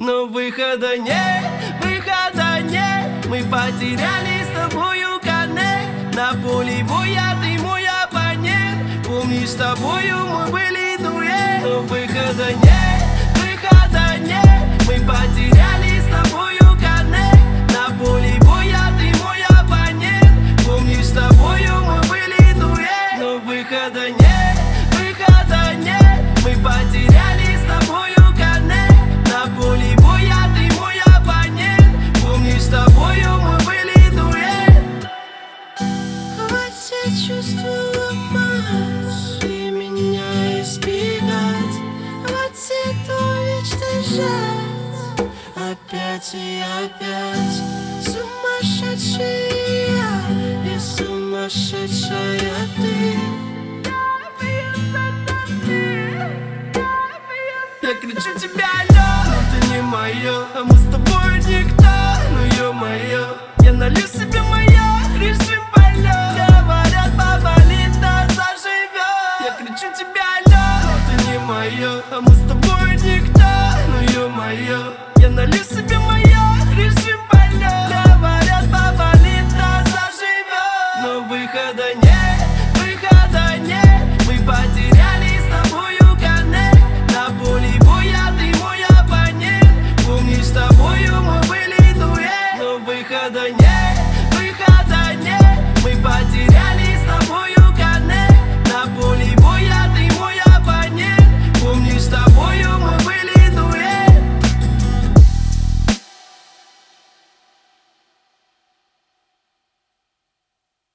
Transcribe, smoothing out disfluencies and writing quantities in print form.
Но выхода нет, выхода нет. Мы потеряли с тобою коннект. На поле боя ты мой оппонент. Помнишь, с тобою мы были дуэт. Но выхода нет, выхода нет. Мы потеряли с тобою коннект. На поле боя ты мой оппонент. Помнишь, с тобою мы были дуэт. Но выхода нет, выхода нет. Мы потеряли с тобою коннект. На поле боя ты мой оппонент. Помнишь, с тобою мы были дуэт. Хватит чувства ломать и меня избегать. Хватит уничтожать опять и опять. Сумасшедший я и сумасшедшая ты. Я кричу тебя, алло, но ты не моё. А мы с тобой никто, ну ё-моё. Я налью себе моё, режим полет. Говорят, поболит, да заживёт. Я кричу тебя, алло, но ты не моё. А мы с тобой никто, ну ё-моё. Я налью себе